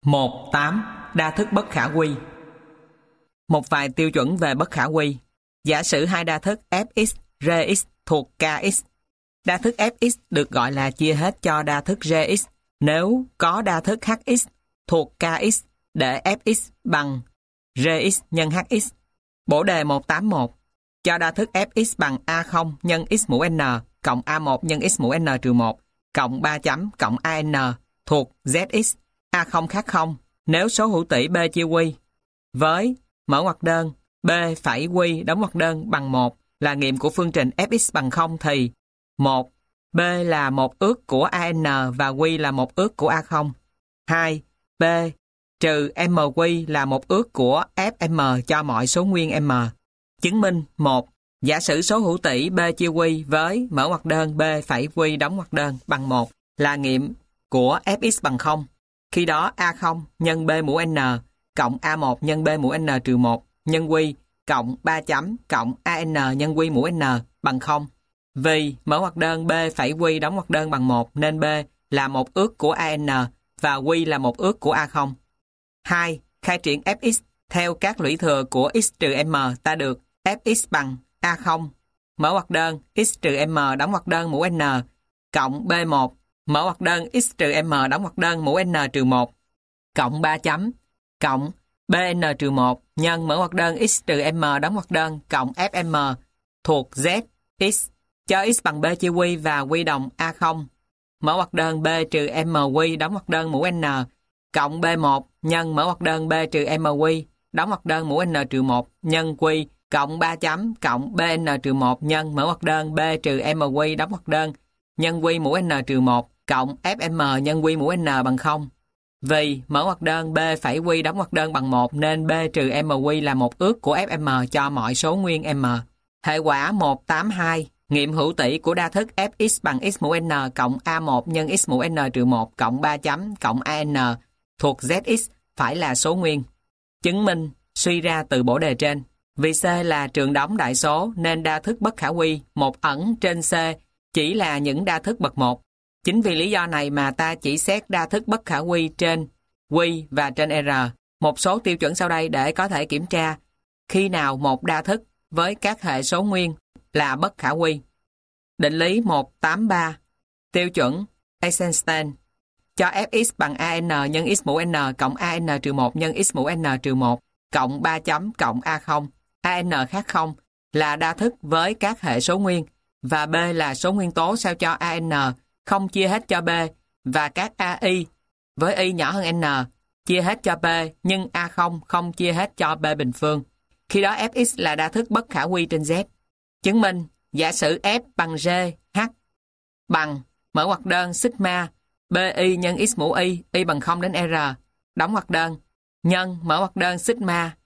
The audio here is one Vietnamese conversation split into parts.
1.8. Đa thức bất khả quy. Một vài tiêu chuẩn về bất khả quy. Giả sử hai đa thức fx, rx thuộc kx. Đa thức fx được gọi là chia hết cho đa thức rx nếu có đa thức hx thuộc kx để fx bằng rx nhân hx. Bổ đề 181 cho đa thức fx bằng a0 nhân x mũ n cộng a1 nhân x mũ n trừ 1 cộng 3 chấm cộng an thuộc zx a0 khác 0 nếu số hữu tỉ b chia quy với mở ngoặc đơn b phẩy quy đóng ngoặc đơn bằng 1 là nghiệm của phương trình fx bằng 0 thì 1. B là một ước của an và quy là một ước của a0. 2. B trừ mq là một ước của fm cho mọi số nguyên m. Chứng minh 1. Giả sử số hữu tỉ b chia quy với mở ngoặc đơn b phẩy quy đóng ngoặc đơn bằng 1 là nghiệm của fx bằng 0. Khi đó a0 nhân b mũ n cộng a1 nhân b mũ n trừ 1 nhân quy cộng 3 chấm cộng an nhân quy mũ n bằng 0. Vì mở ngoặc đơn b phẩy quy đóng ngoặc đơn bằng 1 nên b là một ước của an và quy là một ước của a0. 2. Khai triển fx theo các lũy thừa của x trừ m ta được fx bằng a0 mở ngoặc đơn x trừ m đóng ngoặc đơn mũ n cộng b1 mở ngoặc đơn x trừ m đóng ngoặc đơn mũ n trừ 1 cộng 3 chấm cộng bn trừ 1 nhân mở ngoặc đơn x trừ m đóng ngoặc đơn cộng fm thuộc z x cho x bằng b chia quy và quy đồng a0 mở ngoặc đơn b trừ m quy đóng ngoặc đơn mũ n cộng b1 nhân mở ngoặc đơn b trừ m quy đóng ngoặc đơn mũ n trừ 1 nhân quy cộng 3 chấm cộng bn trừ 1 nhân mở ngoặc đơn b trừ m quy đóng ngoặc đơn nhân quy mũ n trừ 1 cộng fm nhân quy mũ n bằng 0. Vì mở ngoặc đơn b phẩy quy đóng ngoặc đơn bằng 1 nên b trừ m quy là một ước của fm cho mọi số nguyên m. Hệ quả 182 nghiệm hữu tỉ của đa thức fx bằng x mũ n cộng a1 nhân x mũ n trừ 1 cộng 3 chấm cộng an thuộc zx phải là số nguyên. Chứng minh suy ra từ bổ đề trên. Vì C là trường đóng đại số nên đa thức bất khả quy một ẩn trên C chỉ là những đa thức bậc 1. Chính vì lý do này mà ta chỉ xét đa thức bất khả quy trên quy và trên R. Một số tiêu chuẩn sau đây để có thể kiểm tra khi nào một đa thức với các hệ số nguyên là bất khả quy. Định lý 183 tiêu chuẩn Eisenstein cho fx bằng an nhân x mũ n cộng an trừ 1 nhân x mũ n trừ 1 cộng 3 chấm cộng a0 an khác 0 là đa thức với các hệ số nguyên và b là số nguyên tố sao cho an không chia hết cho b và các ai với y nhỏ hơn n chia hết cho b nhưng a0 không chia hết cho b bình phương. Khi đó fx là đa thức bất khả quy trên z. Chứng minh giả sử f bằng g h bằng mở ngoặc đơn sigma bi nhân x mũ y bằng 0 đến r đóng ngoặc đơn nhân mở ngoặc đơn sigma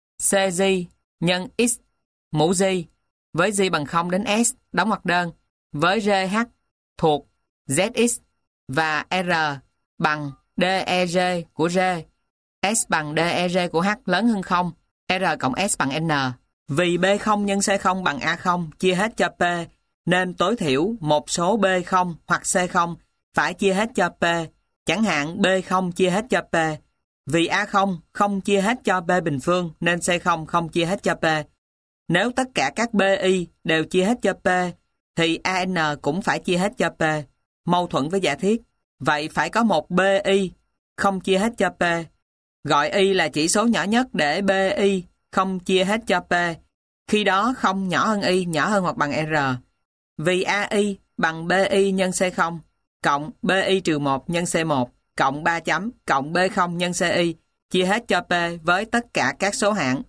cg nhân x mũ g với g bằng 0 đến s đóng ngoặc đơn với gh thuộc zx và r bằng derg của g, s bằng derg của h lớn hơn 0, r cộng s bằng n. Vì b0 nhân c0 bằng a0 chia hết cho p nên tối thiểu một số b0 hoặc c0 phải chia hết cho p, chẳng hạn b0 chia hết cho p. Vì a0 không chia hết cho b bình phương nên c0 không chia hết cho p. Nếu tất cả các bi đều chia hết cho p thì an cũng phải chia hết cho p, mâu thuẫn với giả thiết. Vậy phải có một bi không chia hết cho p. Gọi y là chỉ số nhỏ nhất để bi không chia hết cho p. Khi đó không nhỏ hơn y, nhỏ hơn hoặc bằng r. Vì ai bằng bi nhân c0 cộng bi trừ 1 nhân c1 cộng 3 chấm cộng b0 nhân ci chia hết cho p với tất cả các số hạng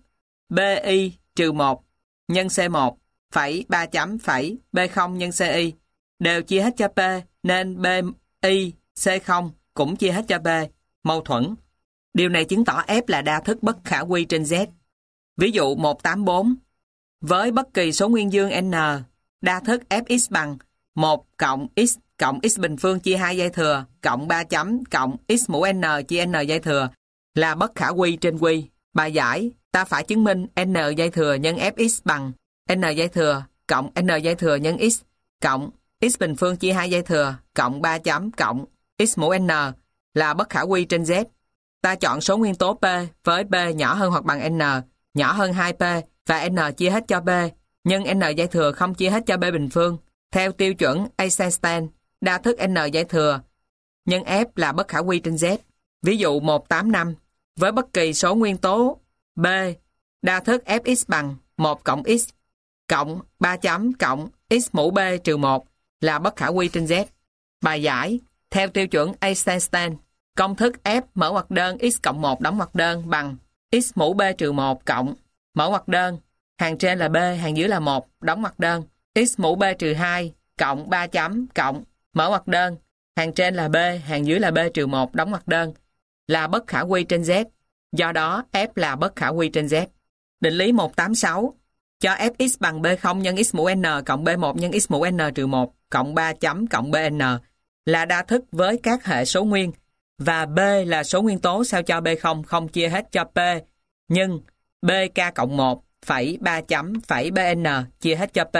bi trừ 1 nhân c1 phẩy 3 chấm phẩy b0 nhân ci đều chia hết cho p nên bi c0 cũng chia hết cho p, mâu thuẫn. Điều này chứng tỏ f là đa thức bất khả quy trên z. Ví dụ 184 với bất kỳ số nguyên dương n, đa thức fx bằng 1 cộng x bình phương chia 2 dây thừa cộng 3 chấm cộng x mũ n chia n dây thừa là bất khả quy trên quy. Bài giải, ta phải chứng minh n dây thừa nhân fx bằng n dây thừa cộng n dây thừa nhân x cộng x bình phương chia 2 dây thừa cộng 3 chấm cộng x mũ n là bất khả quy trên z. Ta chọn số nguyên tố P với P nhỏ hơn hoặc bằng N, nhỏ hơn 2P và N chia hết cho P, nhưng N dây thừa không chia hết cho P bình phương. Theo tiêu chuẩn Eisenstein, đa thức N dây thừa nhân F là bất khả quy trên Z. Ví dụ 185, với bất kỳ số nguyên tố B, đa thức Fx bằng 1 cộng x cộng 3 chấm cộng x mũ B trừ 1 là bất khả quy trên Z. Bài giải, theo tiêu chuẩn Eisenstein, công thức F mở ngoặc đơn x cộng 1 đóng ngoặc đơn bằng x mũ B trừ 1 cộng mở ngoặc đơn, hàng trên là B, hàng dưới là 1, đóng ngoặc đơn, x mũ B trừ 2 cộng 3 chấm cộng mở ngoặc đơn, hàng trên là B, hàng dưới là B trừ 1, đóng ngoặc đơn, là bất khả quy trên Z. Do đó, F là bất khả quy trên Z. Định lý 186 cho Fx bằng B0 nhân x mũ N cộng B1 nhân x mũ N trừ 1 cộng 3 chấm cộng BN là đa thức với các hệ số nguyên và B là số nguyên tố sao cho B0 không chia hết cho P, nhưng BK cộng 1 phẩy 3 chấm phẩy BN chia hết cho P.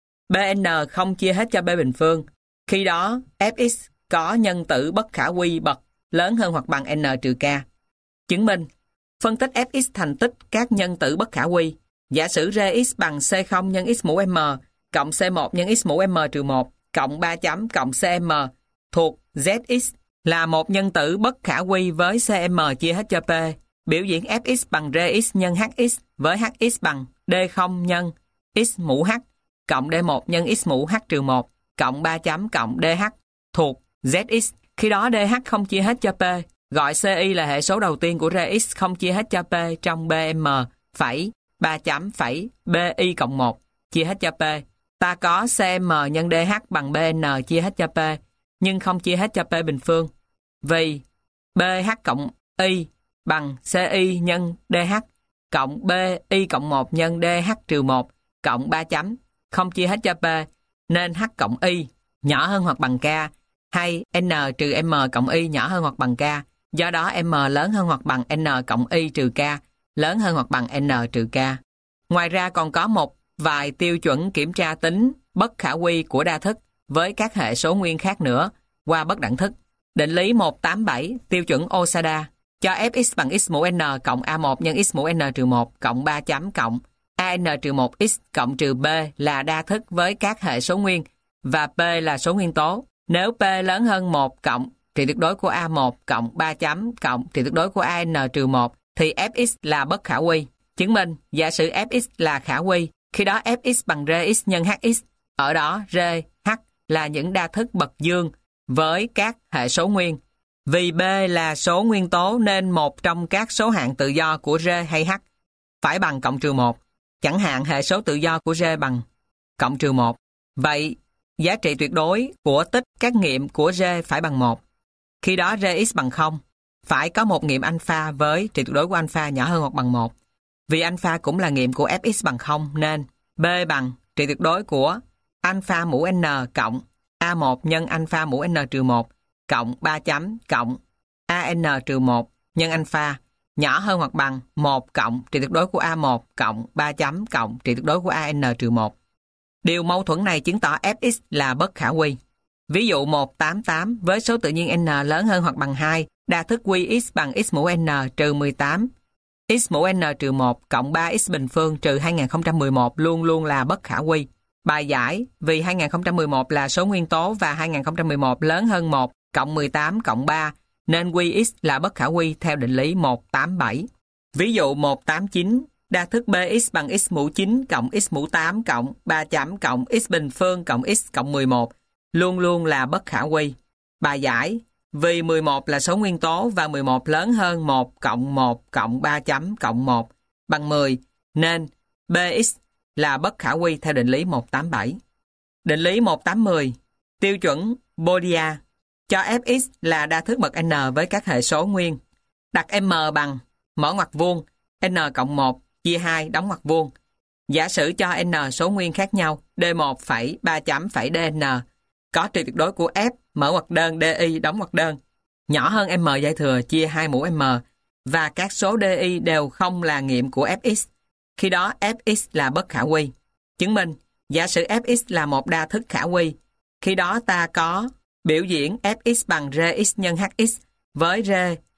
BN không chia hết cho B bình phương. Khi đó, Fx có nhân tử bất khả quy bậc lớn hơn hoặc bằng N trừ K. Chứng minh, phân tích Fx thành tích các nhân tử bất khả quy. Giả sử Rx bằng C0 nhân x mũ M cộng C1 nhân x mũ M trừ 1 cộng 3 chấm cộng CM thuộc Zx là một nhân tử bất khả quy với CM chia hết cho P. Biểu diễn Fx bằng Rx nhân Hx với Hx bằng D0 nhân x mũ H cộng D1 nhân x mũ H trừ 1 cộng 3 chấm cộng DH thuộc Zx. Khi đó DH không chia hết cho P. Gọi CI là hệ số đầu tiên của Rx không chia hết cho P trong BM phẩy 3 chấm phẩy BI cộng 1 chia hết cho P. Ta có CM nhân DH bằng BN chia hết cho P, nhưng không chia hết cho P bình phương. Vì BH cộng Y bằng CI nhân DH cộng BI cộng 1 nhân DH trừ 1 cộng 3 chấm không chia hết cho P, nên H cộng Y nhỏ hơn hoặc bằng K, hay N trừ M cộng Y nhỏ hơn hoặc bằng K. Do đó M lớn hơn hoặc bằng N cộng Y trừ K, lớn hơn hoặc bằng N trừ K. Ngoài ra còn có một vài tiêu chuẩn kiểm tra tính bất khả quy của đa thức với các hệ số nguyên khác nữa qua bất đẳng thức. Định lý 187 tiêu chuẩn Osada cho Fx bằng x mũ N cộng A1 nhân x mũ N trừ 1 cộng 3 chấm cộng AN trừ 1x cộng trừ B là đa thức với các hệ số nguyên và P là số nguyên tố. Nếu P lớn hơn 1 cộng trị tuyệt đối của A1 cộng 3 chấm cộng trị tuyệt đối của AN trừ 1 thì Fx là bất khả quy. Chứng minh, giả sử Fx là khả quy, khi đó Fx bằng Rx nhân Hx. Ở đó, R, H là những đa thức bậc dương với các hệ số nguyên. Vì B là số nguyên tố nên một trong các số hạng tự do của R hay H phải bằng cộng trừ 1. Chẳng hạn hệ số tự do của R bằng cộng trừ 1. Vậy, giá trị tuyệt đối của tích các nghiệm của R phải bằng 1. Khi đó Rx bằng 0. Phải có một nghiệm alpha với trị tuyệt đối của alpha nhỏ hơn hoặc bằng 1. Vì alpha cũng là nghiệm của Fx bằng 0 nên B bằng trị tuyệt đối của alpha mũ N cộng A1 nhân alpha mũ N trừ 1 cộng 3 chấm cộng AN trừ 1 nhân alpha nhỏ hơn hoặc bằng 1 cộng trị tuyệt đối của A1 cộng 3 chấm cộng trị tuyệt đối của AN trừ 1. Điều mâu thuẫn này chứng tỏ Fx là bất khả quy. Ví dụ 188 với số tự nhiên N lớn hơn hoặc bằng 2, đa thức Qx bằng x mũ N trừ 18, x mũ N trừ 1 cộng 3x bình phương trừ 2011 luôn luôn là bất khả quy. Bài giải, vì 2011 là số nguyên tố và 2011 lớn hơn 1 cộng 18 cộng 3, nên Qx là bất khả quy theo định lý 187. Ví dụ 189, đa thức Bx bằng x mũ 9 cộng x mũ 8 cộng 3 chấm cộng x bình phương cộng x cộng 11 luôn luôn là bất khả quy. Bài giải, vì 11 là số nguyên tố và 11 lớn hơn 1 cộng 3 chấm cộng 1 bằng 10, nên Bx là bất khả quy theo định lý 187. Định lý 1810, tiêu chuẩn Bodia cho Fx là đa thức bậc N với các hệ số nguyên. Đặt M bằng mở ngoặc vuông N cộng 1 chia 2 đóng ngoặc vuông. Giả sử cho N số nguyên khác nhau D1 phẩy 3 chấm phẩy DN có trị tuyệt đối của F mở ngoặc đơn DI đóng ngoặc đơn nhỏ hơn M dây thừa chia 2 mũ M và các số DI đều không là nghiệm của Fx. Khi đó Fx là bất khả quy. Chứng minh, giả sử Fx là một đa thức khả quy, khi đó ta có biểu diễn Fx bằng Rx nhân Hx với R, H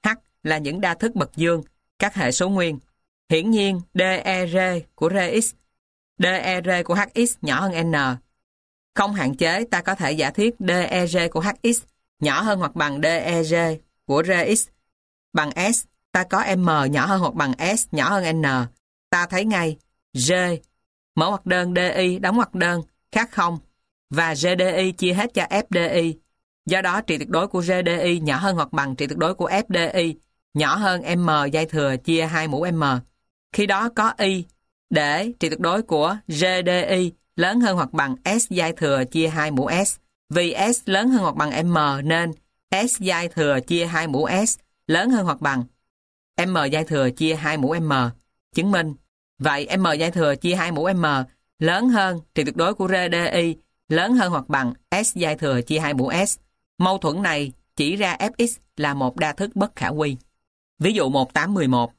là những đa thức bậc dương, các hệ số nguyên. Hiển nhiên, DER của Rx, DER của Hx nhỏ hơn N. Không hạn chế, ta có thể giả thiết DER của Hx nhỏ hơn hoặc bằng DER của Rx bằng S. Ta có M nhỏ hơn hoặc bằng S nhỏ hơn N. Ta thấy ngay G mở ngoặc đơn DI đóng ngoặc đơn khác 0 và GDI chia hết cho FDI. Do đó trị tuyệt đối của GDI nhỏ hơn hoặc bằng trị tuyệt đối của FDI nhỏ hơn M dây thừa chia 2 mũ M. Khi đó có Y để trị tuyệt đối của GDI lớn hơn hoặc bằng S dây thừa chia 2 mũ S. Vì S lớn hơn hoặc bằng M nên S dây thừa chia 2 mũ S lớn hơn hoặc bằng M dây thừa chia 2 mũ M. Chứng minh. Vậy M dây thừa chia 2 mũ M lớn hơn trị tuyệt đối của GDI lớn hơn hoặc bằng S dây thừa chia 2 mũ S. Mâu thuẫn này chỉ ra Fx là một đa thức bất khả quy. Ví dụ 1811.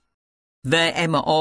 VMO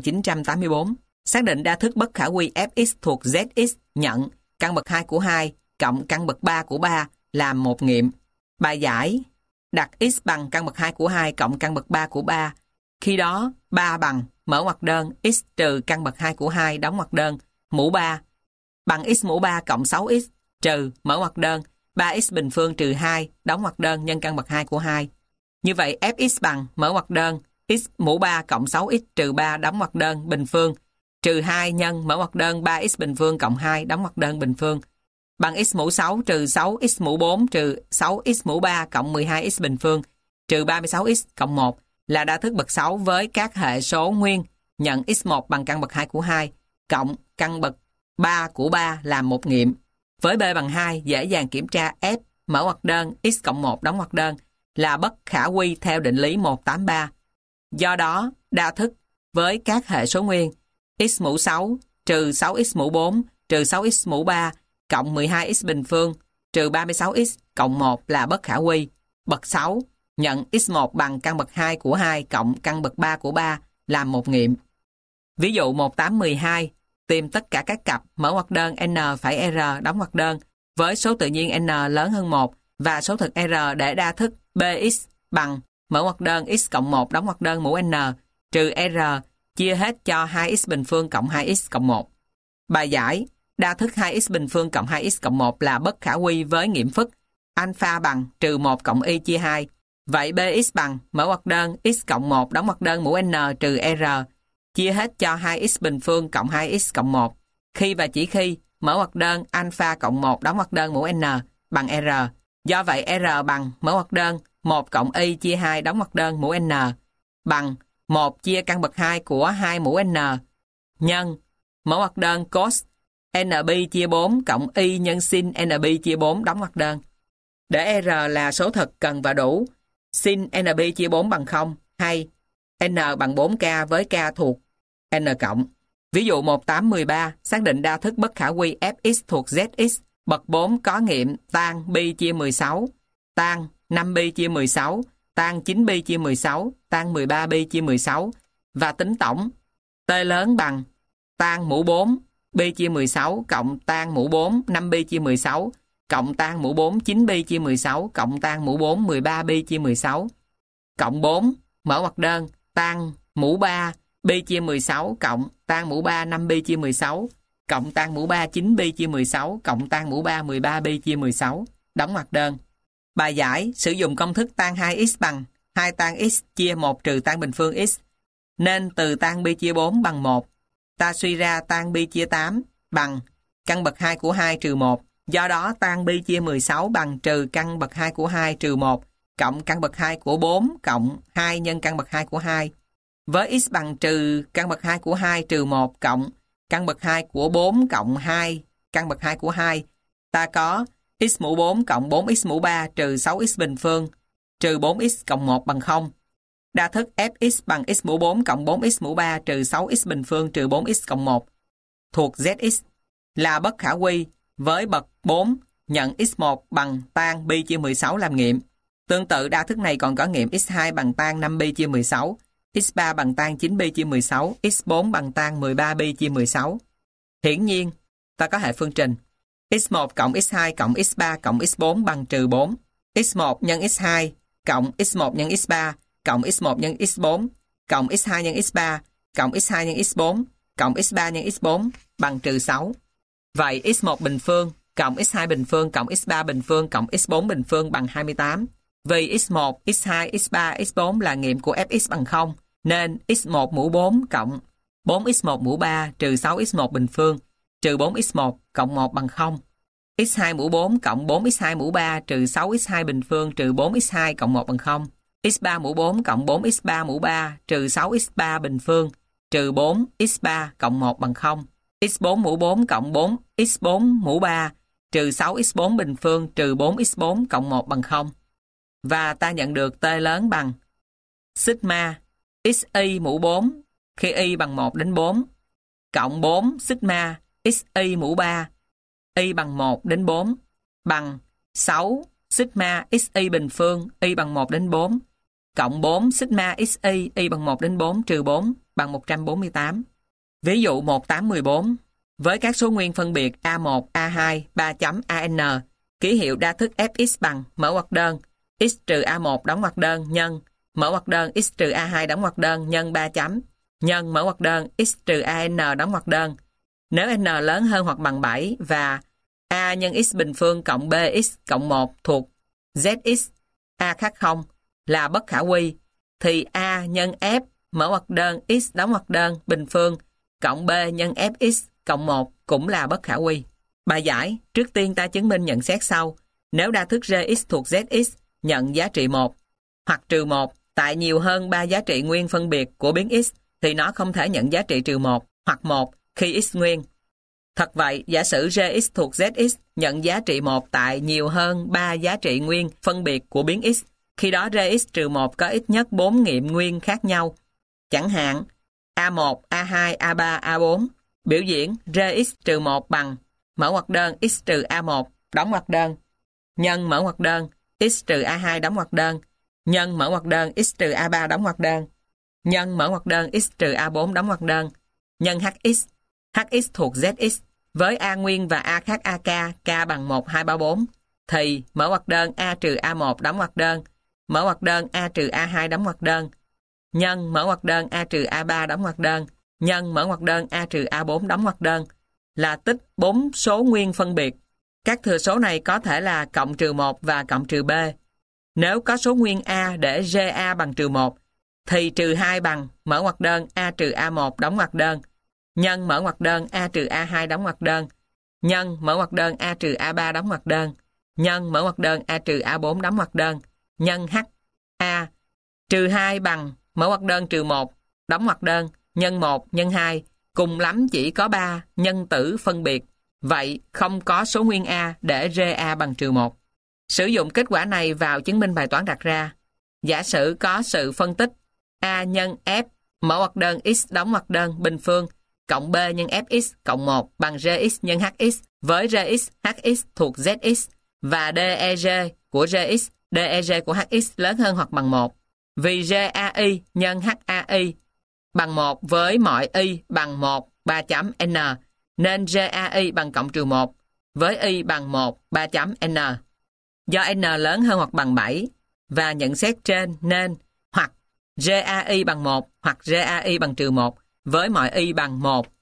1984 xác định đa thức bất khả quy Fx thuộc Zx nhận căn bậc 2 của 2 cộng căn bậc 3 của 3 làm một nghiệm. Bài giải đặt x bằng căn bậc 2 của 2 cộng căn bậc 3 của 3. Khi đó 3 bằng mở ngoặc đơn x trừ căn bậc 2 của 2 đóng ngoặc đơn mũ 3 bằng x mũ 3 cộng 6x trừ mở ngoặc đơn 3x bình phương trừ 2 đóng ngoặc đơn nhân căn bậc 2 của 2. Như vậy Fx bằng mở ngoặc đơn x mũ 3 cộng 6x trừ 3 đóng ngoặc đơn bình phương trừ 2 nhân mở ngoặc đơn 3x bình phương cộng 2 đóng ngoặc đơn bình phương bằng x mũ 6 trừ 6x mũ 4 trừ 6x mũ 3 cộng 12x bình phương trừ 36x cộng 1 là đa thức bậc 6 với các hệ số nguyên nhận x1 bằng căn bậc 2 của 2 cộng căn bậc 3 của 3 làm một nghiệm. Với b bằng 2 dễ dàng kiểm tra f mở ngoặc đơn x cộng 1 đóng ngoặc đơn là bất khả quy theo định lý 183. Do đó, đa thức với các hệ số nguyên x mũ 6 trừ 6x mũ 4 trừ 6x mũ 3 cộng 12x bình phương trừ 36x cộng 1 là bất khả quy. Bậc 6 nhận x1 bằng căn bậc 2 của 2 cộng căn bậc 3 của 3 làm một nghiệm. Ví dụ 1812 tìm tất cả các cặp mở ngoặc đơn n phẩy r đóng ngoặc đơn với số tự nhiên n lớn hơn 1 và số thực r để đa thức bx bằng mở ngoặc đơn x cộng 1 đóng ngoặc đơn mũ n trừ r chia hết cho 2x bình phương cộng 2x cộng 1. Bài giải đa thức 2x bình phương cộng 2x cộng 1 là bất khả quy với nghiệm phức alpha bằng trừ 1 cộng y chia 2. Vậy bx bằng mở ngoặc đơn x cộng 1 đóng ngoặc đơn mũ n trừ r chia hết cho 2x bình phương cộng 2x cộng 1. Khi và chỉ khi mở ngoặc đơn alpha cộng 1 đóng ngoặc đơn mũ n bằng r. Do vậy r bằng mở ngoặc đơn 1 cộng y chia 2 đóng ngoặc đơn mũ n bằng 1 chia căn bậc 2 của 2 mũ n nhân mở ngoặc đơn cos nb chia 4 cộng y nhân sin nb chia 4 đóng ngoặc đơn. Để r là số thật cần và đủ, sin nb chia 4 bằng 0 hay n bằng 4k với k thuộc n cộng. Ví dụ 1813 xác định đa thức bất khả quy Fx thuộc Zx bậc 4 có nghiệm tan pi chia 16, tan 5pi chia 16, tan 9pi chia 16, tan 13pi chia 16 và tính tổng t lớn bằng tan mũ 4 pi chia 16 cộng tan mũ 4 5pi chia 16 cộng tan mũ 4 9pi chia 16 cộng tan mũ 4 13pi chia 16 cộng 4 mở ngoặc đơn tan mũ 3 pi chia 16 cộng tan mũ 3 5pi chia 16 cộng tan mũ 3 9pi chia 16 cộng tan mũ 3 13pi chia 16 đóng ngoặc đơn. Bài giải sử dụng công thức tan 2x bằng 2 tan x chia 1 trừ tan bình phương x nên từ tan pi chia 4 bằng 1 ta suy ra tan pi chia 8 bằng căn bậc 2 của 2 trừ 1. Do đó tan pi chia 16 bằng trừ căn bậc 2 của 2 trừ 1 cộng căn bậc 2 của 4 cộng 2 nhân căn bậc 2 của 2. Với x bằng trừ căn bậc 2 của 2 trừ 1 cộng căn bậc 2 của 4 cộng 2 căn bậc 2 của 2, ta có x mũ 4 cộng 4x mũ 3 trừ 6x bình phương trừ 4x cộng 1 bằng 0. Đa thức Fx bằng x mũ 4 cộng 4x mũ 3 trừ 6x bình phương trừ 4x cộng 1 thuộc Zx là bất khả quy với bậc 4 nhận x1 bằng tan pi chia 16 làm nghiệm. Tương tự đa thức này còn có nghiệm x2 bằng tan 5 pi chia 16, x3 bằng tan 9 pi chia 16, x4 bằng tan 13 pi chia 16. Hiển nhiên, ta có hệ phương trình x1 cộng x2 cộng x3 cộng x4 bằng trừ 4, x1 nhân x2 cộng x1 nhân x3 cộng x1 nhân x4 cộng x2 nhân x3 cộng x2 nhân x4 cộng x3 nhân x4 bằng trừ 6. Vậy x1 bình phương cộng x2 bình phương cộng x3 bình phương cộng x4 bình phương bằng 28. Vì x1, x2, x3, x4 là nghiệm của fx bằng 0, nên x1 mũ 4 cộng 4x1 mũ 3 trừ 6x1 bình phương trừ 4x1 cộng 1 bằng 0. x2 mũ 4 cộng 4x2 mũ 3 trừ 6x2 bình phương trừ 4x2 cộng 1 bằng 0. x3 mũ 4 cộng 4x3 mũ 3 trừ 6x3 bình phương trừ 4x3 cộng 1 bằng 0. x4 mũ 4 cộng 4x4 mũ 3 trừ 6x4 bình phương trừ 4x4 cộng 1 bằng 0. Và ta nhận được t lớn bằng sigma xy mũ 4 khi y bằng 1 đến 4 cộng 4 sigma xy mũ 3 y bằng 1 đến 4 bằng 6 sigma xy bình phương y bằng 1 đến 4 cộng 4 sigma xy y bằng 1 đến 4 trừ 4 bằng 148. Ví dụ 1814. Với các số nguyên phân biệt A1, A2, 3 chấm AN, ký hiệu đa thức Fx bằng mở ngoặc đơn x trừ A1 đóng ngoặc đơn nhân mở ngoặc đơn x trừ A2 đóng ngoặc đơn nhân 3 chấm nhân mở ngoặc đơn x trừ AN đóng ngoặc đơn. Nếu n lớn hơn hoặc bằng 7 và A nhân x bình phương cộng bx cộng 1 thuộc zx A khác 0 là bất khả quy, thì A nhân f mở ngoặc đơn x đóng ngoặc đơn bình phương cộng b nhân fx cộng 1 cũng là bất khả quy. Bài giải, trước tiên ta chứng minh nhận xét sau. Nếu đa thức Gx thuộc Zx nhận giá trị 1 hoặc trừ 1 tại nhiều hơn 3 giá trị nguyên phân biệt của biến x thì nó không thể nhận giá trị trừ 1 hoặc 1 khi x nguyên. Thật vậy, giả sử Gx thuộc Zx nhận giá trị 1 tại nhiều hơn 3 giá trị nguyên phân biệt của biến x, khi đó Gx trừ 1 có ít nhất 4 nghiệm nguyên khác nhau. Chẳng hạn A1, A2, A3, A4 biểu diễn Gx trừ 1 bằng mở ngoặc đơn x trừ A1 đóng ngoặc đơn nhân mở ngoặc đơn x trừ A2 đóng ngoặc đơn nhân mở ngoặc đơn x trừ A3 đóng ngoặc đơn nhân mở ngoặc đơn x trừ A4 đóng ngoặc đơn nhân hx. Hx thuộc Zx với A nguyên và A khác AK, K bằng 1, 2, 3, 4 thì mở ngoặc đơn A trừ A1 đóng ngoặc đơn mở ngoặc đơn A trừ A2 đóng ngoặc đơn nhân mở ngoặc đơn A trừ A3 đóng ngoặc đơn nhân mở ngoặc đơn A trừ A4 đóng ngoặc đơn là tích 4 số nguyên phân biệt. Các thừa số này có thể là cộng trừ 1 và cộng trừ b. Nếu có số nguyên A để GA bằng trừ 1 thì trừ 2 bằng mở ngoặc đơn A trừ A1 đóng ngoặc đơn nhân mở ngoặc đơn A trừ A2 đóng ngoặc đơn nhân mở ngoặc đơn A trừ A3 đóng ngoặc đơn nhân mở ngoặc đơn A trừ A4 đóng ngoặc đơn nhân H. A trừ 2 bằng mở ngoặc đơn trừ 1 đóng ngoặc đơn nhân 1 nhân 2 cùng lắm chỉ có 3 nhân tử phân biệt. Vậy không có số nguyên A để GA bằng trừ 1. Sử dụng kết quả này vào chứng minh bài toán đặt ra. Giả sử có sự phân tích A nhân F mở ngoặc đơn x đóng ngoặc đơn bình phương cộng b nhân fx cộng 1 bằng gx nhân hx với gx, hx thuộc zx và deg của gx, deg của hx lớn hơn hoặc bằng 1. Vì gai nhân hai bằng 1 với mọi y bằng 1 3 chấm n nên gai bằng cộng trừ 1 với y bằng 1 3 chấm n. Do n lớn hơn hoặc bằng 7 và nhận xét trên nên hoặc gai bằng 1 hoặc gai bằng trừ 1 với mọi y bằng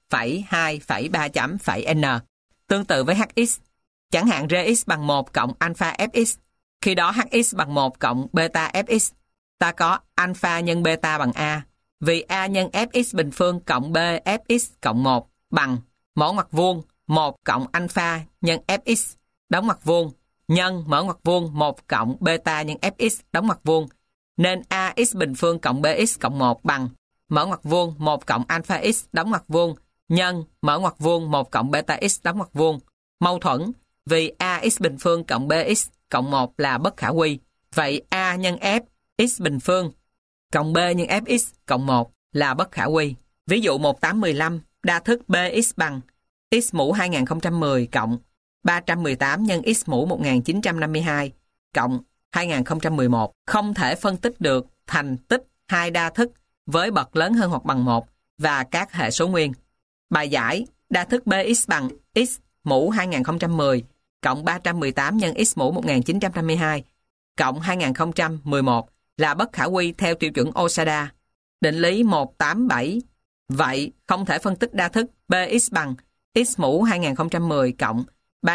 1,2,3 chấm phẩy n. Tương tự với hx, chẳng hạn Gx bằng 1 cộng alpha fx, khi đó hx bằng 1 cộng beta fx. Ta có alpha nhân beta bằng A, vì A nhân fx bình phương cộng b fx cộng 1 bằng mở ngoặc vuông 1 cộng alpha nhân fx đóng ngoặc vuông nhân mở ngoặc vuông 1 cộng beta nhân fx đóng ngoặc vuông, nên ax bình phương cộng bx cộng 1 bằng mở ngoặc vuông 1 cộng alpha x đóng ngoặc vuông nhân mở ngoặc vuông 1 cộng beta x đóng ngoặc vuông. Mâu thuẫn vì ax bình phương cộng bx cộng 1 là bất khả quy. Vậy a nhân f x bình phương cộng b nhân fx cộng 1 là bất khả quy. Ví dụ 1815, đa thức bx bằng x mũ 2010 cộng 318 nhân x mũ 1952 cộng 2011 không thể phân tích được thành tích hai đa thức với bậc lớn hơn hoặc bằng 1 và các hệ số nguyên. Bài giải, đa thức bx bằng x mũ 2010 cộng 318 nhân x mũ 1952 cộng 2011 là bất khả quy theo tiêu chuẩn Osada. Định lý 187. Vậy, không thể phân tích đa thức Px bằng x mũ 2010 cộng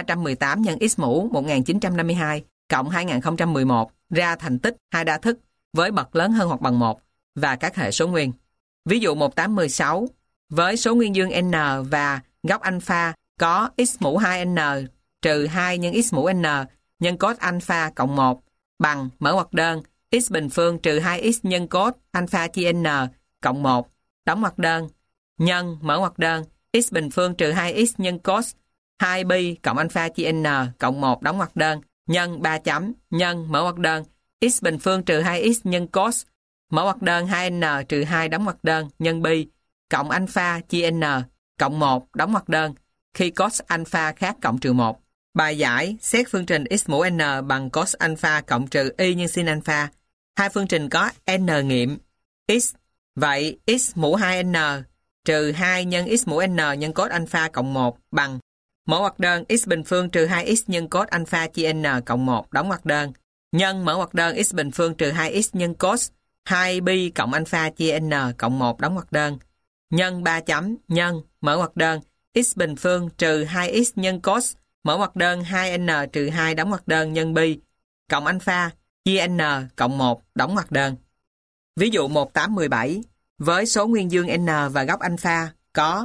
318 nhân x mũ 1952 cộng 2011 ra thành tích hai đa thức với bậc lớn hơn hoặc bằng 1 và các hệ số nguyên. Ví dụ 1816, với số nguyên dương n và góc alpha có x mũ 2n trừ 2 nhân x mũ n nhân cos alpha cộng 1 bằng mở ngoặc đơn x bình phương trừ 2x nhân cos alpha chia n cộng 1 đóng ngoặc đơn nhân mở ngoặc đơn x bình phương trừ 2x nhân cos 2pi cộng alpha chia n cộng 1 đóng ngoặc đơn nhân 3 chấm nhân mở ngoặc đơn x bình phương trừ 2x nhân cos mở ngoặc đơn 2n trừ 2 đóng ngoặc đơn nhân pi cộng alpha chia n cộng 1 đóng ngoặc đơn khi cos alpha khác cộng trừ 1. Bài giải xét phương trình x mũ n bằng cos alpha cộng trừ y nhân sin alpha. Hai phương trình có n nghiệm x. Vậy x mũ 2n trừ 2 nhân x mũ n nhân cos alpha cộng 1 bằng mở ngoặc đơn x bình phương trừ 2x nhân cos alpha chia n cộng 1 đóng ngoặc đơn nhân mở ngoặc đơn x bình phương trừ 2x nhân cos 2pi cộng alpha chia n cộng 1 đóng ngoặc đơn nhân 3 chấm nhân mở ngoặc đơn x bình phương trừ 2x nhân cos mở ngoặc đơn 2n trừ 2 đóng ngoặc đơn nhân pi cộng alpha chia n cộng 1 đóng ngoặc đơn. Ví dụ 1817, với số nguyên dương n và góc alpha có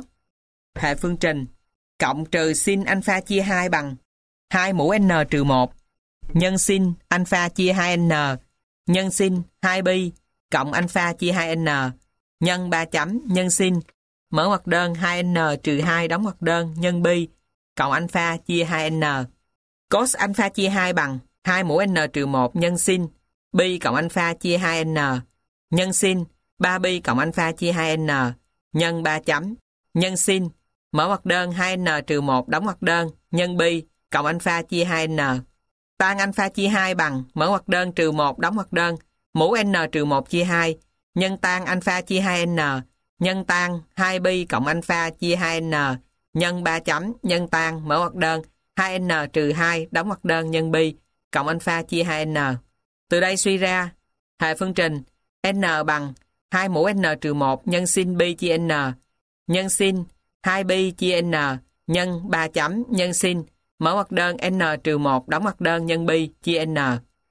hệ phương trình cộng trừ sin alpha chia 2 bằng 2 mũ n trừ 1 nhân sin alpha chia 2n nhân sin 2pi cộng alpha chia 2n nhân 3 chấm nhân sin mở ngoặc đơn 2n trừ 2 đóng ngoặc đơn nhân pi cộng alpha chia 2n. Cos alpha chia 2 bằng 2 mũ n trừ 1 nhân sin pi cộng alpha chia 2n nhân sin 3pi cộng alpha chia 2n nhân 3 chấm nhân sin mở ngoặc đơn 2n trừ 1 đóng ngoặc đơn nhân pi cộng alpha chia 2n. Tan alpha chia 2 bằng mở ngoặc đơn trừ 1 đóng ngoặc đơn mũ n trừ 1 chia 2 nhân tan alpha chia 2n nhân tan 2pi cộng alpha chia 2n nhân 3 chấm nhân tan mở ngoặc đơn 2n trừ 2 đóng ngoặc đơn nhân pi cộng alpha chia 2n. Từ đây suy ra hệ phương trình n bằng 2 mũ n trừ 1 nhân sin pi chia n nhân sin 2pi chia n nhân 3 chấm nhân sin mở ngoặc đơn n trừ 1 đóng ngoặc đơn nhân pi chia n.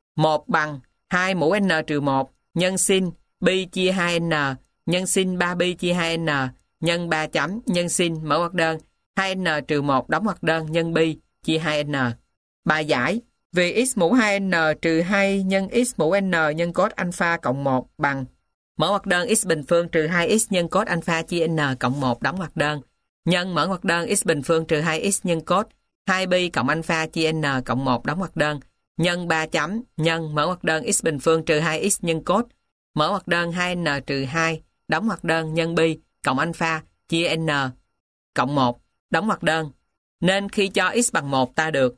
1 bằng 2 mũ n trừ 1 nhân sin pi chia 2n nhân sin 3pi chia 2n nhân 3 chấm nhân sin mở ngoặc đơn 2n trừ 1 đóng ngoặc đơn nhân pi chia 2n. Bài giải vì x mũ 2n trừ 2 nhân x mũ n nhân cos alpha cộng 1 bằng mở ngoặc đơn x bình phương trừ 2x nhân cos alpha chia n cộng 1 đóng ngoặc đơn nhân mở ngoặc đơn x bình phương trừ 2x nhân cos 2pi cộng alpha chia n cộng 1 đóng ngoặc đơn nhân 3 chấm nhân mở ngoặc đơn x bình phương trừ 2x nhân cos mở ngoặc đơn 2n trừ 2 đóng ngoặc đơn nhân pi cộng alpha chia n cộng 1 đóng ngoặc đơn. Nên khi cho x bằng 1 ta được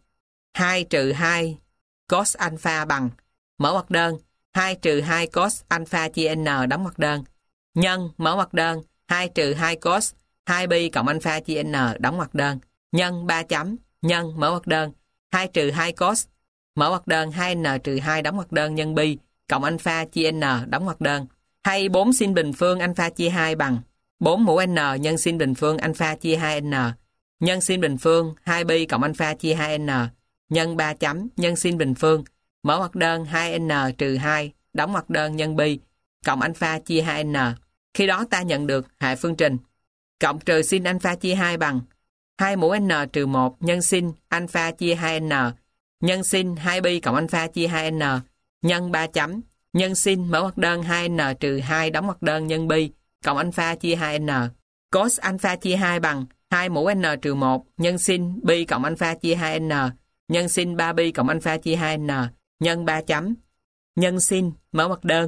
2 trừ 2 cos alpha bằng mở ngoặc đơn 2 trừ 2 cos alpha chia n đóng ngoặc đơn nhân mở ngoặc đơn 2 trừ 2 cos 2pi cộng alpha chia n đóng ngoặc đơn nhân 3 chấm nhân mở ngoặc đơn 2 trừ 2 cos mở ngoặc đơn 2n trừ 2 đóng ngoặc đơn nhân pi cộng alpha chia n đóng ngoặc đơn. Hay 4 sin bình phương alpha chia 2 bằng 4 mũ n nhân sin bình phương alpha chia 2n nhân sin bình phương 2pi cộng alpha chia 2n nhân 3 chấm nhân sin bình phương mở ngoặc đơn 2n trừ 2 đóng ngoặc đơn nhân pi cộng alpha chia 2n. Khi đó ta nhận được hệ phương trình cộng trừ sin alpha chia 2 bằng 2 mũ n trừ 1 nhân sin alpha chia 2n nhân sin 2pi cộng alpha chia 2n nhân 3 chấm nhân sin mở ngoặc đơn 2n trừ 2 đóng ngoặc đơn nhân pi cộng alpha chia 2n. Cos alpha chia 2 bằng 2 mũ n trừ 1 nhân sin pi cộng alpha chia 2n nhân sin 3pi cộng alpha chia 2n nhân 3 chấm nhân sin mở ngoặc đơn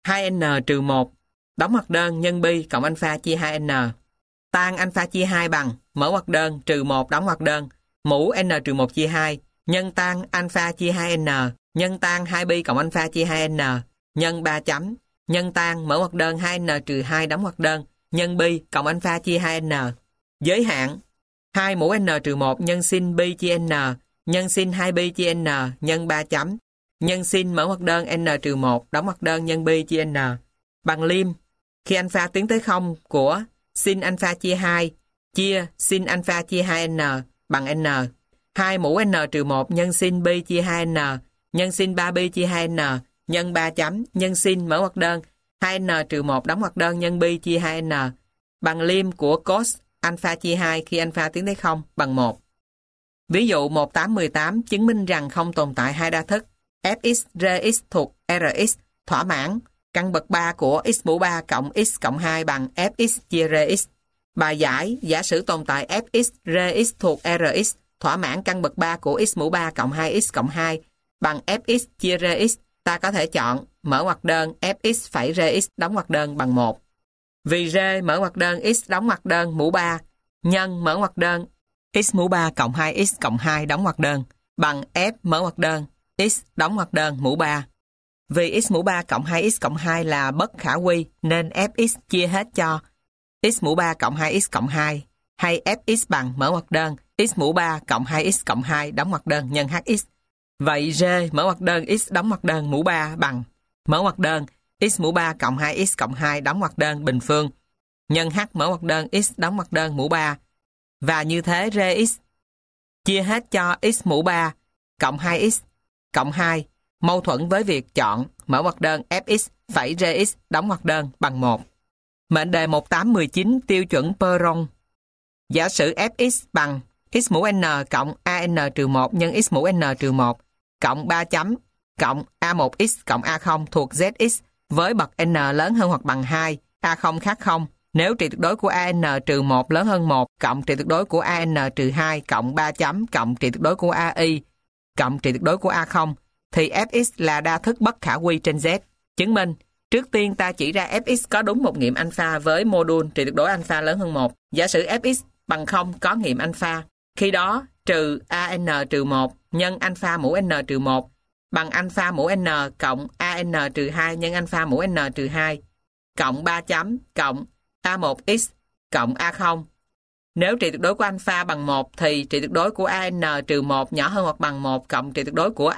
2n trừ 1 đóng ngoặc đơn nhân pi cộng alpha chia 2n. Tan alpha chia 2 bằng mở ngoặc đơn trừ 1 đóng ngoặc đơn mũ n trừ 1 chia 2 nhân tan alpha chia 2n nhân tan 2pi cộng alpha chia 2n nhân 3 chấm nhân tan mở ngoặc đơn 2n trừ 2 đóng ngoặc đơn nhân pi cộng alpha chia 2n. Giới hạn 2 mũ n trừ 1 nhân sin pi chia n nhân sin 2pi chia n nhân 3 chấm nhân sin mở ngoặc đơn n-1 đóng ngoặc đơn nhân pi chia n bằng liêm khi alpha tiến tới 0 của sin alpha chia 2 chia sin alpha chia 2n bằng n. 2 mũ n-1 nhân sin pi chia 2n nhân sin 3 pi chia 2n nhân 3 chấm nhân sin mở ngoặc đơn 2n-1 đóng ngoặc đơn nhân pi chia 2n bằng liêm của cos alpha chia 2 khi alpha tiến tới 0 bằng 1. Ví dụ 1818 chứng minh rằng không tồn tại hai đa thức fx, rx thuộc Rx thỏa mãn căn bậc 3 của x mũ 3 cộng x cộng 2 bằng fx chia rx. Bài giải giả sử tồn tại fx, rx thuộc Rx thỏa mãn căn bậc 3 của x mũ 3 cộng 2x cộng 2 bằng fx chia rx. Ta có thể chọn mở ngoặc đơn fx phẩy rx đóng ngoặc đơn bằng 1. Vì r mở ngoặc đơn x đóng ngoặc đơn mũ 3 nhân mở ngoặc đơn x mũ 3 cộng 2x cộng 2 đóng ngoặc đơn bằng f mở ngoặc đơn x đóng ngoặc đơn mũ 3. Vì x mũ 3 cộng 2x cộng 2 là bất khả quy nên fx chia hết cho x mũ 3 cộng 2x cộng 2 hay fx bằng mở ngoặc đơn x mũ 3 cộng 2x cộng 2 đóng ngoặc đơn nhân hx. Vậy r mở ngoặc đơn x đóng ngoặc đơn mũ 3 bằng mở ngoặc đơn x mũ 3 cộng 2x cộng 2 đóng ngoặc đơn bình phương nhân h mở ngoặc đơn x đóng ngoặc đơn mũ 3. Và như thế rx chia hết cho x mũ 3 cộng 2x cộng 2 mâu thuẫn với việc chọn mở ngoặc đơn fx phẩy rx đóng ngoặc đơn bằng 1. Mệnh đề 1819 tiêu chuẩn Perron. Giả sử fx bằng x mũ n cộng an-1 nhân x mũ n-1 cộng 3 chấm cộng a1x cộng a0 thuộc zx với bậc n lớn hơn hoặc bằng 2, a0 khác 0. Nếu trị tuyệt đối của an-1 lớn hơn 1 cộng trị tuyệt đối của an-2 cộng 3 chấm cộng trị tuyệt đối của ai cộng trị tuyệt đối của a0 thì fx là đa thức bất khả quy trên z. Chứng minh. Trước tiên ta chỉ ra fx có đúng một nghiệm alpha với mô đun trị tuyệt đối alpha lớn hơn 1. Giả sử fx bằng 0 có nghiệm alpha. Khi đó trừ an-1 nhân alpha mũ n-1 bằng alpha mũ n cộng an-2 nhân alpha mũ n-2 cộng 3 chấm cộng a1x cộng a0. Nếu trị tuyệt đối của alpha bằng 1 thì trị tuyệt đối của an-1 nhỏ hơn hoặc bằng 1 cộng trị tuyệt đối của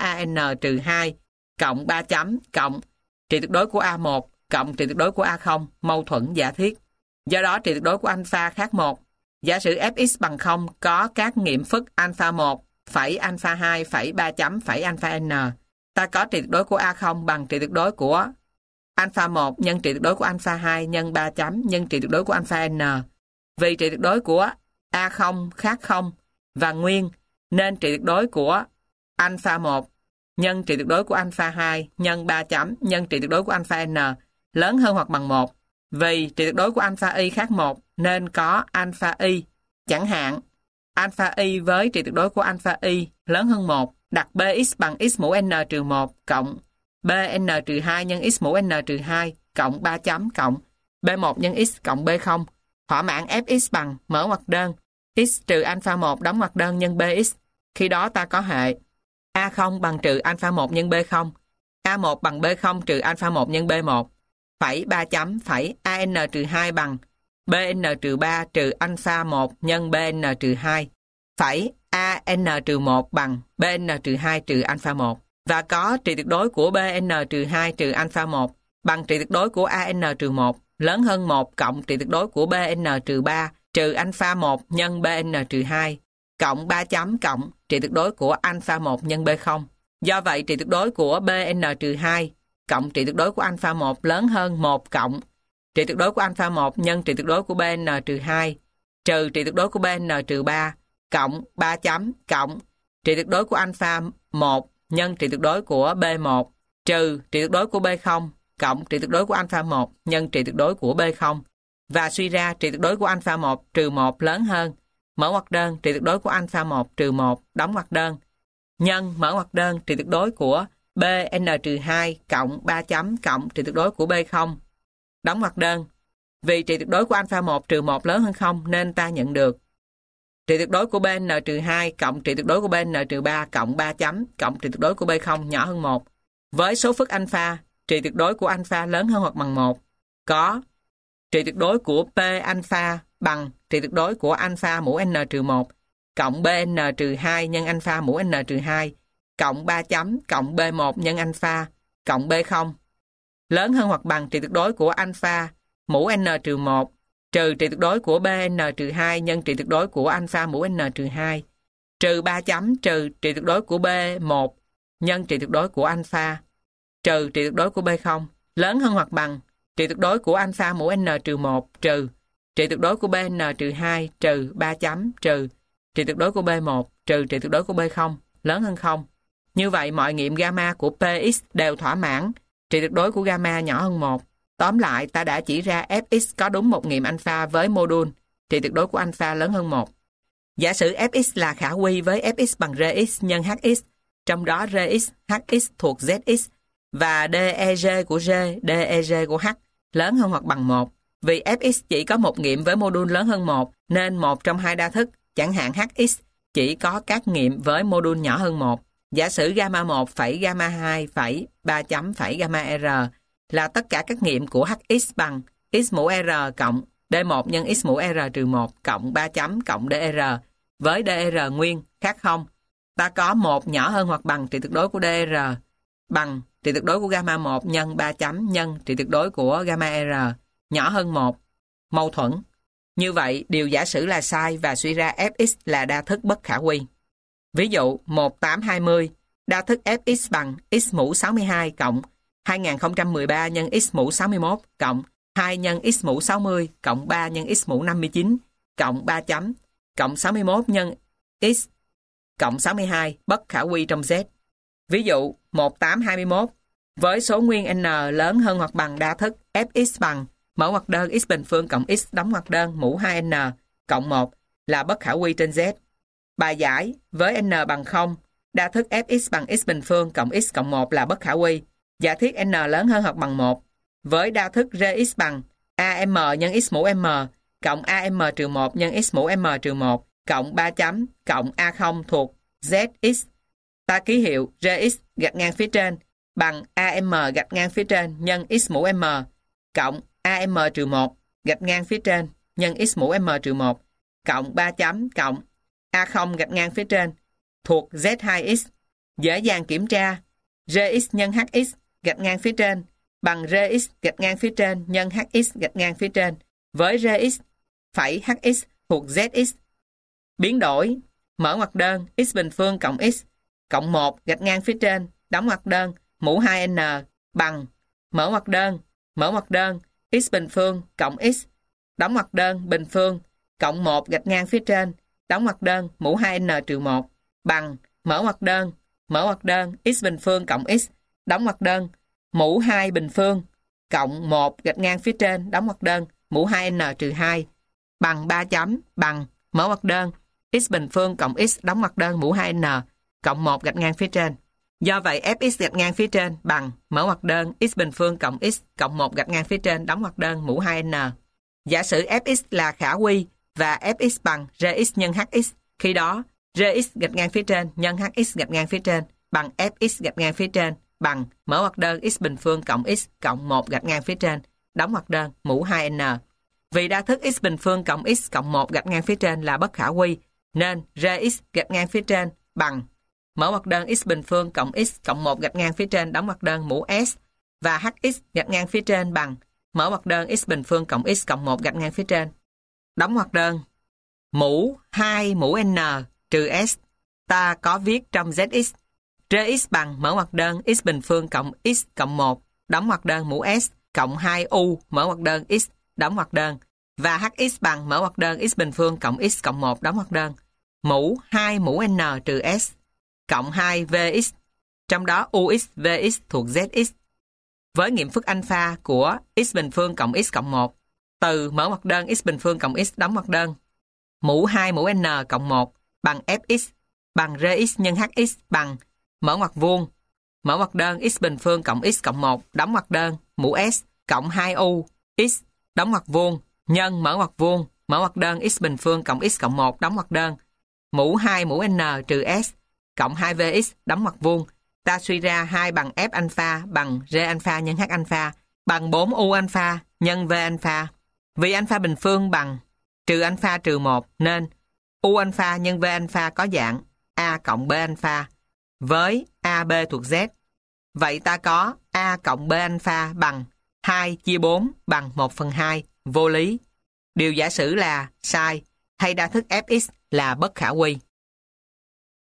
an-2 cộng 3 chấm cộng trị tuyệt đối của a1 cộng trị tuyệt đối của a0 mâu thuẫn giả thiết. Do đó trị tuyệt đối của alpha khác 1. Giả sử fx bằng 0 có các nghiệm phức alpha 1 phẩy alpha 2 phẩy 3 chấm phẩy alpha n. Ta có trị tuyệt đối của a0 bằng trị tuyệt đối của alpha 1 nhân trị tuyệt đối của alpha 2 nhân 3 chấm nhân trị tuyệt đối của alpha n. Vì trị tuyệt đối của a0 khác 0 và nguyên nên trị tuyệt đối của alpha 1 nhân trị tuyệt đối của alpha 2 nhân 3 chấm nhân trị tuyệt đối của alpha n lớn hơn hoặc bằng 1. Vì trị tuyệt đối của alpha y khác 1 nên có alpha y. Chẳng hạn alpha y với trị tuyệt đối của alpha y lớn hơn 1 đặt bx bằng x mũ n-1 cộng bn-2 nhân x mũ n-2 cộng 3 chấm cộng b1 nhân x cộng b0 thỏa mãn fx bằng mở ngoặc đơn x trừ alpha 1 đóng ngoặc đơn nhân bx. Khi đó ta có hệ a0 bằng trừ alpha 1 nhân b0, a1 bằng b0 trừ alpha 1 nhân b1, phẩy 3 chấm phẩy an-2 bằng bn-3 trừ alpha 1 nhân bn-2, phẩy an-1 bằng bn-2 trừ alpha 1. Và có trị tuyệt đối của bn-2 trừ alpha 1 bằng trị tuyệt đối của an-1 lớn hơn 1 cộng trị tuyệt đối của bn-3 trừ alpha 1 nhân bn-2 cộng 3 chấm cộng trị tuyệt đối của alpha 1 nhân b0. Do vậy trị tuyệt đối của bn-2 cộng trị tuyệt đối của alpha 1 lớn hơn 1 cộng trị tuyệt đối của alpha 1 nhân trị tuyệt đối của bn-2 trừ trị tuyệt đối của bn-3 cộng 3 chấm cộng trị tuyệt đối của alpha 1 nhân trị tuyệt đối của b1 trừ trị tuyệt đối của b0 cộng trị tuyệt đối của alpha 1 nhân trị tuyệt đối của b0 và suy ra trị tuyệt đối của alpha 1 trừ 1 lớn hơn mở ngoặc đơn trị tuyệt đối của alpha 1 trừ 1 đóng ngoặc đơn nhân mở ngoặc đơn trị tuyệt đối của bn-2 cộng 3 chấm cộng trị tuyệt đối của b0 đóng ngoặc đơn. Vì trị tuyệt đối của alpha 1 trừ 1 lớn hơn 0 nên ta nhận được trị tuyệt đối của bn-2 cộng trị tuyệt đối của bn-3 cộng 3 chấm cộng trị tuyệt đối của b0 nhỏ hơn 1. Với số phức alpha, trị tuyệt đối của alpha lớn hơn hoặc bằng 1. Có trị tuyệt đối của p alpha bằng trị tuyệt đối của alpha mũ n-1 cộng bn-2 nhân alpha mũ n-2 cộng 3 chấm cộng B1 nhân alpha cộng B0 lớn hơn hoặc bằng trị tuyệt đối của alpha mũ n-1 trừ trị tuyệt đối của bn-2 nhân trị tuyệt đối của alpha mũ n-2 trừ 3 chấm trừ trị tuyệt đối của B1 nhân trị tuyệt đối của alpha trừ trị tuyệt đối của B0 lớn hơn hoặc bằng trị tuyệt đối của alpha mũ n-1 trừ trị tuyệt đối của bn-2 trừ 3 chấm trừ trị tuyệt đối của B1 trừ trị tuyệt đối của B0 lớn hơn 0. Như vậy mọi nghiệm gamma của Px đều thỏa mãn trị tuyệt đối của gamma nhỏ hơn 1. Tóm lại, ta đã chỉ ra Fx có đúng một nghiệm alpha với mô đun trị tuyệt đối của alpha lớn hơn 1. Giả sử Fx là khả quy với Fx bằng Rx nhân Hx, trong đó Rx, Hx thuộc Zx và DEG của G, DEG của H lớn hơn hoặc bằng 1. Vì Fx chỉ có một nghiệm với mô đun lớn hơn 1, nên một trong hai đa thức, chẳng hạn Hx, chỉ có các nghiệm với mô đun nhỏ hơn 1. Giả sử gamma 1 phẩy gamma 2 phẩy 3 chấm phẩy gamma R là tất cả các nghiệm của Hx bằng x mũ R cộng D1 nhân x mũ R trừ 1 cộng 3 chấm cộng DR với DR nguyên khác 0. Ta có một nhỏ hơn hoặc bằng trị tuyệt đối của DR bằng trị tuyệt đối của gamma 1 nhân 3 chấm nhân trị tuyệt đối của gamma R nhỏ hơn 1. Mâu thuẫn. Như vậy, điều giả sử là sai và suy ra Fx là đa thức bất khả quy. Ví dụ 1820, đa thức Fx bằng x mũ 62 cộng 2013 nhân x mũ 61 cộng 2 nhân x mũ 60 cộng 3 nhân x mũ 59 cộng 3 chấm cộng 61 nhân x cộng 62 bất khả quy trong Z. Ví dụ 1821, với số nguyên n lớn hơn hoặc bằng đa thức Fx bằng mở ngoặc đơn x bình phương cộng x đóng ngoặc đơn mũ 2n cộng 1 là bất khả quy trên Z. Bài giải với n bằng 0, đa thức Fx bằng x bình phương cộng x cộng 1 là bất khả quy. Giả thiết n lớn hơn hoặc bằng 1 với đa thức Rx bằng am nhân x mũ m cộng am trừ 1 nhân x mũ m trừ 1 cộng 3 chấm cộng a0 thuộc Zx. Ta ký hiệu Rx gạch ngang phía trên bằng am gạch ngang phía trên nhân x mũ m cộng am trừ 1 gạch ngang phía trên nhân x mũ m trừ 1 cộng 3 chấm cộng a0 gạch ngang phía trên thuộc Z2x. Dễ dàng kiểm tra Rx nhân Hx gạch ngang phía trên bằng Rx gạch ngang phía trên nhân Hx gạch ngang phía trên với Rx phẩy Hx thuộc Zx. Biến đổi mở ngoặc đơn x bình phương cộng x cộng 1 gạch ngang phía trên đóng ngoặc đơn mũ 2n bằng mở ngoặc đơn x bình phương cộng x đóng ngoặc đơn bình phương cộng 1 gạch ngang phía trên đóng ngoặc đơn mũ 2n trừ 1 bằng mở ngoặc đơn x bình phương cộng x đóng ngoặc đơn mũ 2 bình phương cộng 1 gạch ngang phía trên đóng ngoặc đơn mũ 2n trừ 2 bằng 3 chấm bằng mở ngoặc đơn x bình phương cộng x đóng ngoặc đơn mũ 2n cộng 1 gạch ngang phía trên. Do vậy Fx gạch ngang phía trên bằng mở ngoặc đơn x bình phương cộng x cộng 1 gạch ngang phía trên đóng ngoặc đơn mũ 2n. Giả sử Fx là khả quy và Fx bằng Rx nhân Hx, khi đó Rx gạch ngang phía trên nhân Hx gạch ngang phía trên bằng Fx gạch ngang phía trên bằng mở ngoặc đơn x bình phương cộng x cộng 1 gạch ngang phía trên đóng ngoặc đơn mũ 2n. Vì đa thức x bình phương cộng x cộng 1 gạch ngang phía trên là bất khả quy, nên Rx gạch ngang phía trên bằng mở ngoặc đơn x bình phương cộng x cộng 1 gạch ngang phía trên đóng ngoặc đơn mũ S và Hx gạch ngang phía trên bằng mở ngoặc đơn x bình phương cộng x cộng 1 gạch ngang phía trên đóng ngoặc đơn mũ 2 mũ n trừ S. Ta có viết trong Zx Rx bằng mở ngoặc đơn x bình phương cộng x cộng 1 đóng ngoặc đơn mũ S cộng 2u mở ngoặc đơn x đóng ngoặc đơn và Hx bằng mở ngoặc đơn x bình phương cộng x cộng 1 đóng ngoặc đơn mũ 2 mũ n trừ S cộng 2 Vx, trong đó Ux Vx thuộc Zx. Với nghiệm phức alpha của x bình phương cộng x cộng 1 từ mở ngoặc đơn x bình phương cộng x đóng ngoặc đơn mũ 2 mũ n cộng 1 bằng Fx bằng Rx nhân Hx bằng mở ngoặc đơn x bình phương cộng x cộng 1 đóng ngoặc đơn mũ S cộng 2u x đóng ngoặc vuông nhân mở ngoặc đơn x bình phương cộng x cộng 1 đóng ngoặc đơn mũ 2 mũ n trừ S cộng 2Vx đóng ngoặc vuông. Ta suy ra 2 bằng F alpha bằng R alpha nhân H alpha bằng 4U alpha nhân V alpha. Vì alpha bình phương bằng trừ alpha trừ 1 nên U alpha nhân V alpha có dạng A cộng B alpha với AB thuộc Z. Vậy ta có A cộng B alpha bằng 2 chia 4 bằng 1/2, vô lý. Điều giả sử là sai, hay đa thức Fx là bất khả quy.